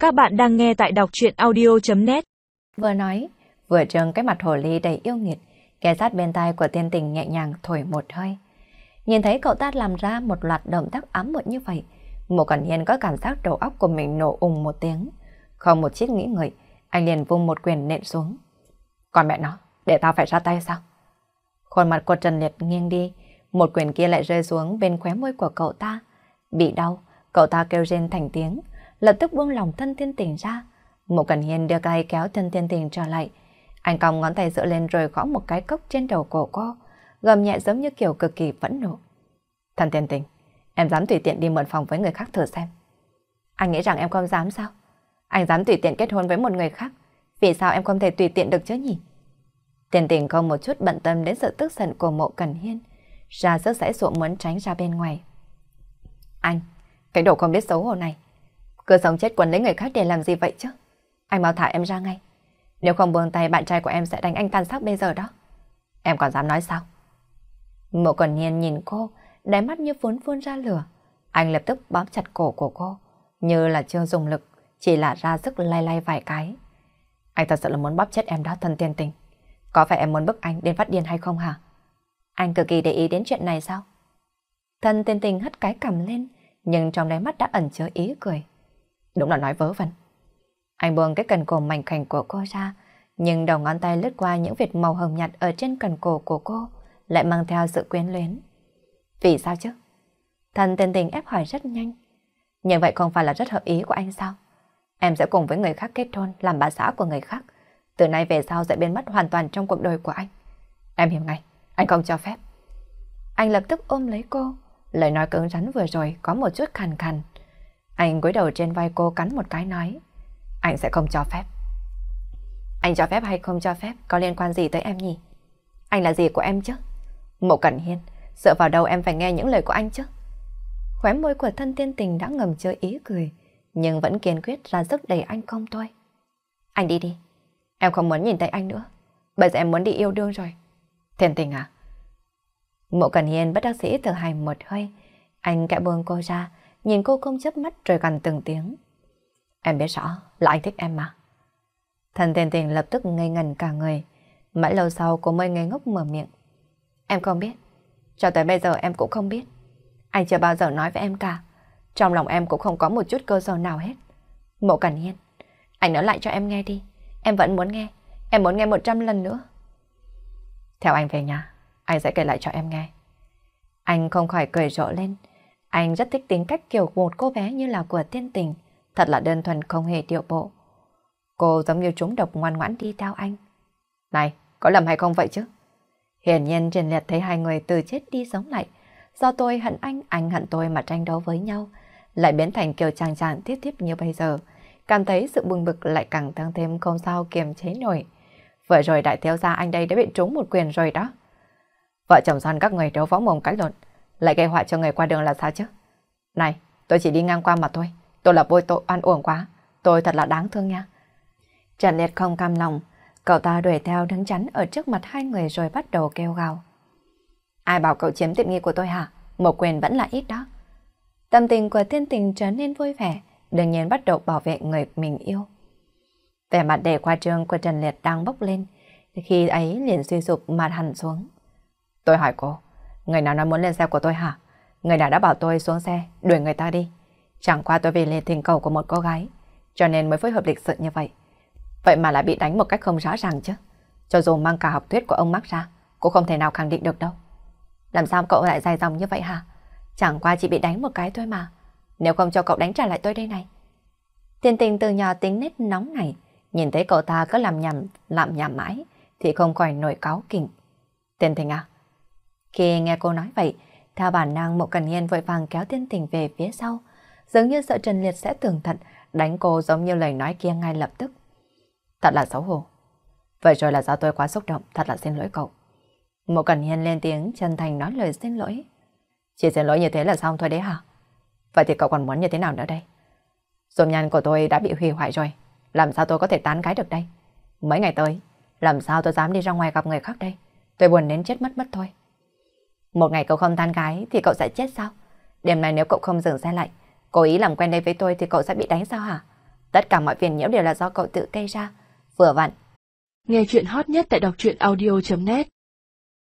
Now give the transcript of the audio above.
Các bạn đang nghe tại đọc truyện audio.net. Vừa nói, vừa trưng cái mặt hồ ly đầy yêu nghiệt, ghé sát bên tai của Tiên Tình nhẹ nhàng thổi một hơi. Nhìn thấy cậu ta làm ra một loạt động tác ám muội như vậy, Mộ Cẩn Hiên có cảm giác đầu óc của mình nổ ùng một tiếng. Không một chút nghĩ ngợi, anh liền vung một quyền nện xuống. Còn mẹ nó, để tao phải ra tay sao? Khuôn mặt của Trần Liệt nghiêng đi, một quyền kia lại rơi xuống bên khóe môi của cậu ta. Bị đau, cậu ta kêu rên thành tiếng, lập tức buông lỏng thân Tiên Tình ra. Mộ Cẩn Hiên đưa tay kéo thân Tiên Tình trở lại. Anh cong ngón tay dựa lên rồi gõ một cái cốc trên đầu cổ cô, gầm nhẹ giống như kiểu cực kỳ phẫn nộ. Thân Tiên Tình, em dám tùy tiện đi mượn phòng với người khác thử xem. Anh nghĩ rằng em không dám sao? Anh dám tùy tiện kết hôn với một người khác, vì sao em không thể tùy tiện được chứ nhỉ? Tiên Tình không một chút bận tâm đến sự tức giận của Mộ Cẩn Hiên, ra sức giãy giụa muốn tránh ra bên ngoài. Anh, cái đồ không biết xấu hổ này, cứ sống chết quấn lấy người khác để làm gì vậy chứ? Anh mau thả em ra ngay. Nếu không buông tay, bạn trai của em sẽ đánh anh tan xác bây giờ đó. Em còn dám nói sao? Mộ Cẩn Hiên nhìn cô, đáy mắt như phun ra lửa. Anh lập tức bóp chặt cổ của cô, như là chưa dùng lực, chỉ là ra sức lay lay vài cái. Anh thật sự là muốn bóp chết em đó, thân Tiên Tình. Có phải em muốn bức anh đến phát điên hay không hả? Anh cực kỳ để ý đến chuyện này sao? Thân Tiên Tình hất cái cằm lên, nhưng trong đáy mắt đã ẩn chứa ý cười. Đúng là nói vớ vẩn. Anh buông cái cần cổ mảnh khảnh của cô ra, nhưng đầu ngón tay lướt qua những vệt màu hồng nhạt ở trên cần cổ của cô, lại mang theo sự quyến luyến. Vì sao chứ? Thân Tiên Tình ép hỏi rất nhanh. Nhưng vậy không phải là rất hợp ý của anh sao? Em sẽ cùng với người khác kết hôn, làm bà xã của người khác. Từ nay về sau sẽ biến mất hoàn toàn trong cuộc đời của anh. Em hiểu ngay, anh không cho phép. Anh lập tức ôm lấy cô, lời nói cứng rắn vừa rồi có một chút khàn khàn. Anh cúi đầu trên vai cô cắn một cái nói, anh sẽ không cho phép. Anh cho phép hay không cho phép có liên quan gì tới em nhỉ? Anh là gì của em chứ? Mộ Cẩn Hiên, dựa vào đâu em phải nghe những lời của anh chứ? Khóe môi của thân Tiên Tình đã ngầm chứa ý cười, nhưng vẫn kiên quyết ra sức đẩy anh không thôi. Anh đi đi, em không muốn nhìn thấy anh nữa. Bây giờ em muốn đi yêu đương rồi. Tiên Tình à? Mộ Cẩn Hiên bất đắc dĩ thở dài một hơi. Anh kẽ buông cô ra, nhìn cô không chớp mắt rồi gằn từng tiếng. Em biết rõ là anh thích em mà. Thần Tiên Tình lập tức ngây ngẩn cả người. Mãi lâu sau cô mới ngây ngốc mở miệng. Em không biết. Cho tới bây giờ em cũng không biết. Anh chưa bao giờ nói với em cả. Trong lòng em cũng không có một chút cơ sở nào hết. Mộ Cẩn Hiên, anh nói lại cho em nghe đi. Em vẫn muốn nghe. Em muốn nghe 100 lần nữa. Theo anh về nhà, anh sẽ kể lại cho em nghe. Anh không khỏi cười rộ lên. Anh rất thích tính cách kiểu một cô bé như là của Tiên Tình. Thật là đơn thuần không hề điệu bộ. Cô giống như trúng độc ngoan ngoãn đi theo anh. Này, có lầm hay không vậy chứ? Hiển nhiên Trần Liệt thấy hai người từ chết đi sống lại. Do tôi hận anh hận tôi mà tranh đấu với nhau, lại biến thành kiểu chàng chàng tiếp tiếp như bây giờ. Cảm thấy sự bừng bực lại càng tăng thêm không sao kiềm chế nổi. Vừa rồi đại thiếu gia anh đây đã bị trúng một quyền rồi đó. Vợ chồng son các người đấu võ mồm cãi lộn, lại gây họa cho người qua đường là sao chứ? Này, tôi chỉ đi ngang qua mà thôi. Tôi là vô tội oan uổng quá. Tôi thật là đáng thương nha. Trần Liệt không cam lòng. Cậu ta đuổi theo đứng chắn ở trước mặt hai người rồi bắt đầu kêu gào. Ai bảo cậu chiếm tiện nghi của tôi hả? Một quyền vẫn là ít đó. Tâm tình của Tiên Tình trở nên vui vẻ, đương nhiên bắt đầu bảo vệ người mình yêu. Vẻ mặt để qua trương của Trần Liệt đang bốc lên, khi ấy liền suy sụp mặt hẳn xuống. Tôi hỏi cô, người nào nói muốn lên xe của tôi hả? Người nào đã bảo tôi xuống xe, đuổi người ta đi? Chẳng qua tôi vì lời thỉnh cầu của một cô gái, cho nên mới phối hợp lịch sự như vậy. Vậy mà lại bị đánh một cách không rõ ràng chứ. Cho dù mang cả học thuyết của ông Mark ra, cũng không thể nào khẳng định được đâu. Làm sao cậu lại dài dòng như vậy hả? Chẳng qua chỉ bị đánh một cái thôi mà. Nếu không cho cậu đánh trả lại tôi đây này. Tiên Tình từ nhỏ tính nết nóng này, nhìn thấy cậu ta cứ làm nhảm mãi, thì không khỏi nổi cáu kỉnh. Tiên Tình à? Khi nghe cô nói vậy, theo bản năng Mộ Cẩn Hiên vội vàng kéo Tiên Tình về phía sau, dường như sợ Trần Liệt sẽ tường thật, đánh cô giống như lời nói kia ngay lập tức. Thật là xấu hổ. Vậy rồi là do tôi quá xúc động, thật là xin lỗi cậu. Mộ Cẩn Hiên lên tiếng chân thành nói lời xin lỗi. Chỉ xin lỗi như thế là xong thôi đấy hả? Vậy thì cậu còn muốn như thế nào nữa đây? Dung nhan của tôi đã bị hủy hoại rồi, làm sao tôi có thể tán gái được đây? Mấy ngày tới, làm sao tôi dám đi ra ngoài gặp người khác đây? Tôi buồn đến chết mất thôi. Một ngày cậu không tán gái thì cậu sẽ chết sao? Đêm nay nếu cậu không dừng xe lại, cố ý làm quen đây với tôi thì cậu sẽ bị đánh sao hả? Tất cả mọi phiền nhiễu đều là do cậu tự gây ra. Vừa vặn. Nghe chuyện hot nhất tại đọc truyện audio.net